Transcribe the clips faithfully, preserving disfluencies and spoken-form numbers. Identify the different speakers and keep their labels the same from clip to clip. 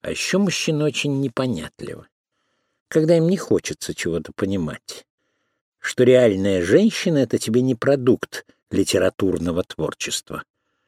Speaker 1: А еще мужчины очень непонятливы, когда им не хочется чего-то понимать, что реальная женщина — это тебе не продукт литературного творчества.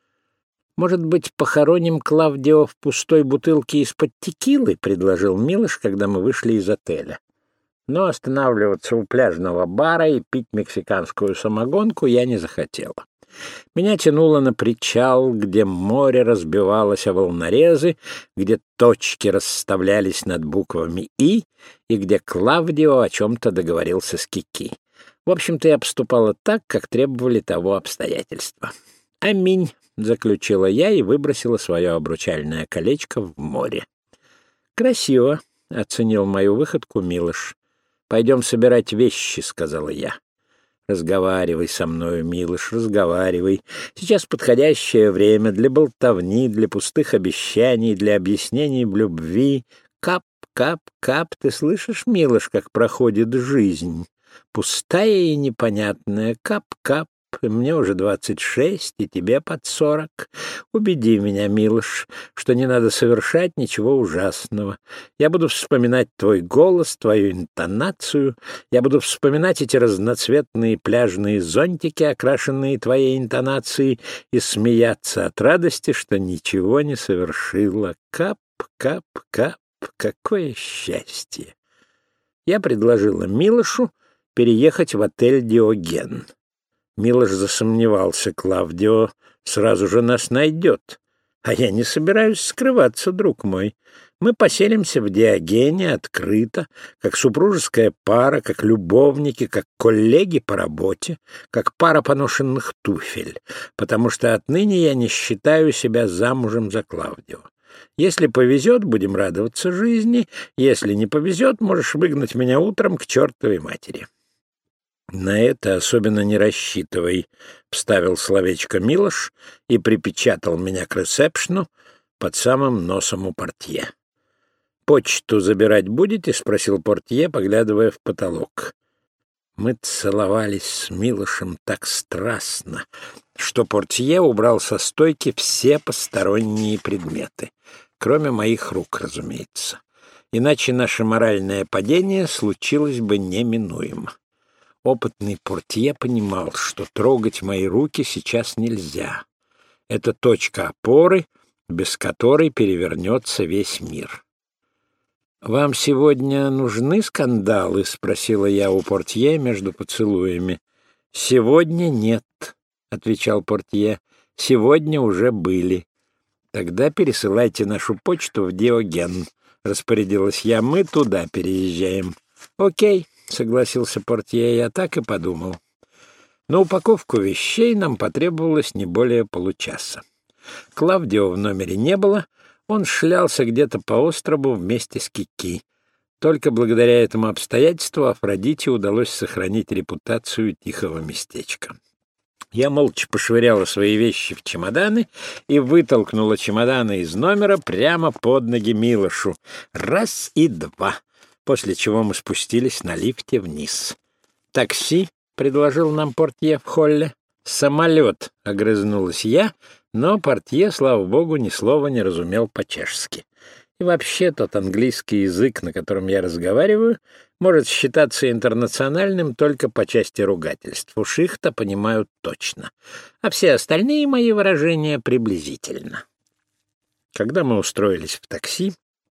Speaker 1: «Может быть, похороним Клавдио в пустой бутылке из-под текилы?» — предложил Милош, когда мы вышли из отеля. Но останавливаться у пляжного бара и пить мексиканскую самогонку я не захотела. Меня тянуло на причал, где море разбивалось о волнорезы, где точки расставлялись над буквами «И», и где Клавдио о чем-то договорился с Кики. В общем-то, я поступала так, как требовали того обстоятельства. «Аминь», — заключила я и выбросила свое обручальное колечко в море. «Красиво», — оценил мою выходку Милош. «Пойдем собирать вещи», — сказала я. «Разговаривай со мною, Милош, разговаривай. Сейчас подходящее время для болтовни, для пустых обещаний, для объяснений в любви. Кап, кап, кап. Ты слышишь, Милош, как проходит жизнь? Пустая и непонятная. Кап, кап. Мне уже двадцать шесть, и тебе под сорок. Убеди меня, Милош, что не надо совершать ничего ужасного. Я буду вспоминать твой голос, твою интонацию. Я буду вспоминать эти разноцветные пляжные зонтики, окрашенные твоей интонацией, и смеяться от радости, что ничего не совершила. Кап, кап, кап. Какое счастье!» Я предложила Милошу переехать в отель «Диоген». Милош засомневался. «Клавдио сразу же нас найдет. А я не собираюсь скрываться, друг мой. Мы поселимся в Диогене открыто, как супружеская пара, как любовники, как коллеги по работе, как пара поношенных туфель, потому что отныне я не считаю себя замужем за Клавдио. Если повезет, будем радоваться жизни. Если не повезет, можешь выгнать меня утром к чертовой матери». «На это особенно не рассчитывай», — вставил словечко Милош и припечатал меня к ресепшну под самым носом у портье. «Почту забирать будете?» — спросил портье, поглядывая в потолок. Мы целовались с Милошем так страстно, что портье убрал со стойки все посторонние предметы, кроме моих рук, разумеется. Иначе наше моральное падение случилось бы неминуемо. Опытный портье понимал, что трогать мои руки сейчас нельзя. Это точка опоры, без которой перевернется весь мир. «Вам сегодня нужны скандалы?» — спросила я у портье между поцелуями. «Сегодня нет», — отвечал портье. «Сегодня уже были». «Тогда пересылайте нашу почту в Диоген», — распорядилась я. «Мы туда переезжаем». «Окей», — согласился портье, — я так и подумал. На упаковку вещей нам потребовалось не более получаса. Клавдио в номере не было, он шлялся где-то по острову вместе с Кики. Только благодаря этому обстоятельству Афродите удалось сохранить репутацию тихого местечка. Я молча пошвыряла свои вещи в чемоданы и вытолкнула чемоданы из номера прямо под ноги Милошу. Раз и два. После чего мы спустились на лифте вниз. «Такси?» — предложил нам портье в холле. «Самолет», — огрызнулась я, но портье, слава богу, ни слова не разумел по-чешски. И вообще тот английский язык, на котором я разговариваю, может считаться интернациональным только по части ругательств. Уж их-то понимают точно, а все остальные мои выражения приблизительно. Когда мы устроились в такси,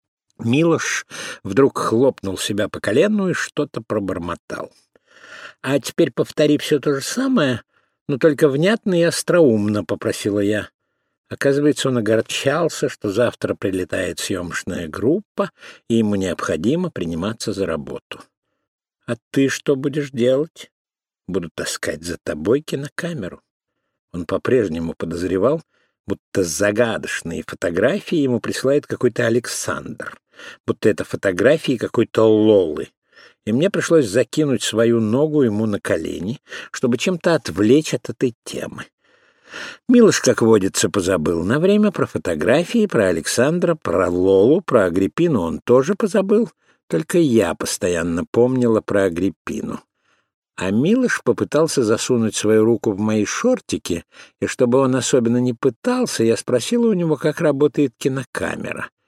Speaker 1: Милош вдруг хлопнул себя по колену и что-то пробормотал. «А теперь повтори все то же самое, но только внятно и остроумно», — попросила я. Оказывается, он огорчался, что завтра прилетает съемочная группа, и ему необходимо приниматься за работу. «А ты что будешь делать?» «Буду таскать за тобой кинокамеру». Он по-прежнему подозревал, будто загадочные фотографии ему присылает какой-то Александр, будто это фотографии какой-то Лолы. И мне пришлось закинуть свою ногу ему на колени, чтобы чем-то отвлечь от этой темы. Милош, как водится, позабыл на время про фотографии, про Александра, про Лолу, про Агриппину он тоже позабыл, только я постоянно помнила про Агриппину. А Милош попытался засунуть свою руку в мои шортики, и чтобы он особенно не пытался, я спросила у него, как работает кинокамера.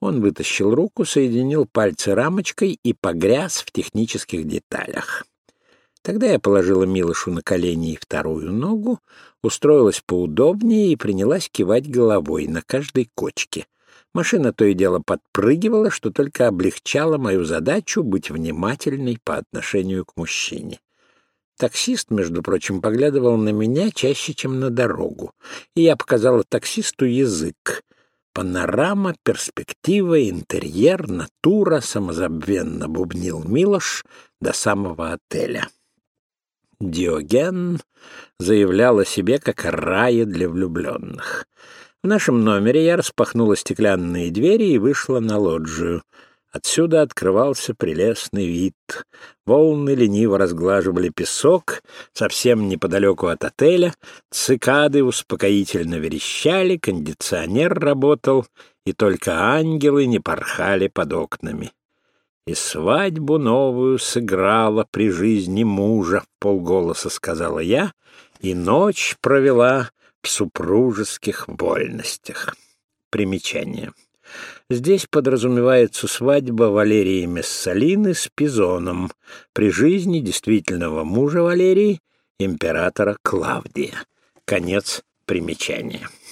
Speaker 1: Он вытащил руку, соединил пальцы рамочкой и погряз в технических деталях. Тогда я положила Милошу на колени и вторую ногу, устроилась поудобнее и принялась кивать головой на каждой кочке. Машина то и дело подпрыгивала, что только облегчало мою задачу быть внимательной по отношению к мужчине. Таксист, между прочим, поглядывал на меня чаще, чем на дорогу, и я показала таксисту язык. Панорама, перспектива, интерьер, натура, самозабвенно бубнил Милош до самого отеля. Диоген заявлял о себе как о рае для влюбленных. В нашем номере я распахнула стеклянные двери и вышла на лоджию. Отсюда открывался прелестный вид. Волны лениво разглаживали песок, совсем неподалеку от отеля. Цикады успокоительно верещали, кондиционер работал, и только ангелы не порхали под окнами. «И свадьбу новую сыграла при жизни мужа», — вполголоса сказала я, и ночь провела в супружеских вольностях. Примечание. Здесь подразумевается свадьба Валерии Мессалины с Пизоном при жизни действительного мужа Валерии, императора Клавдия. Конец примечания.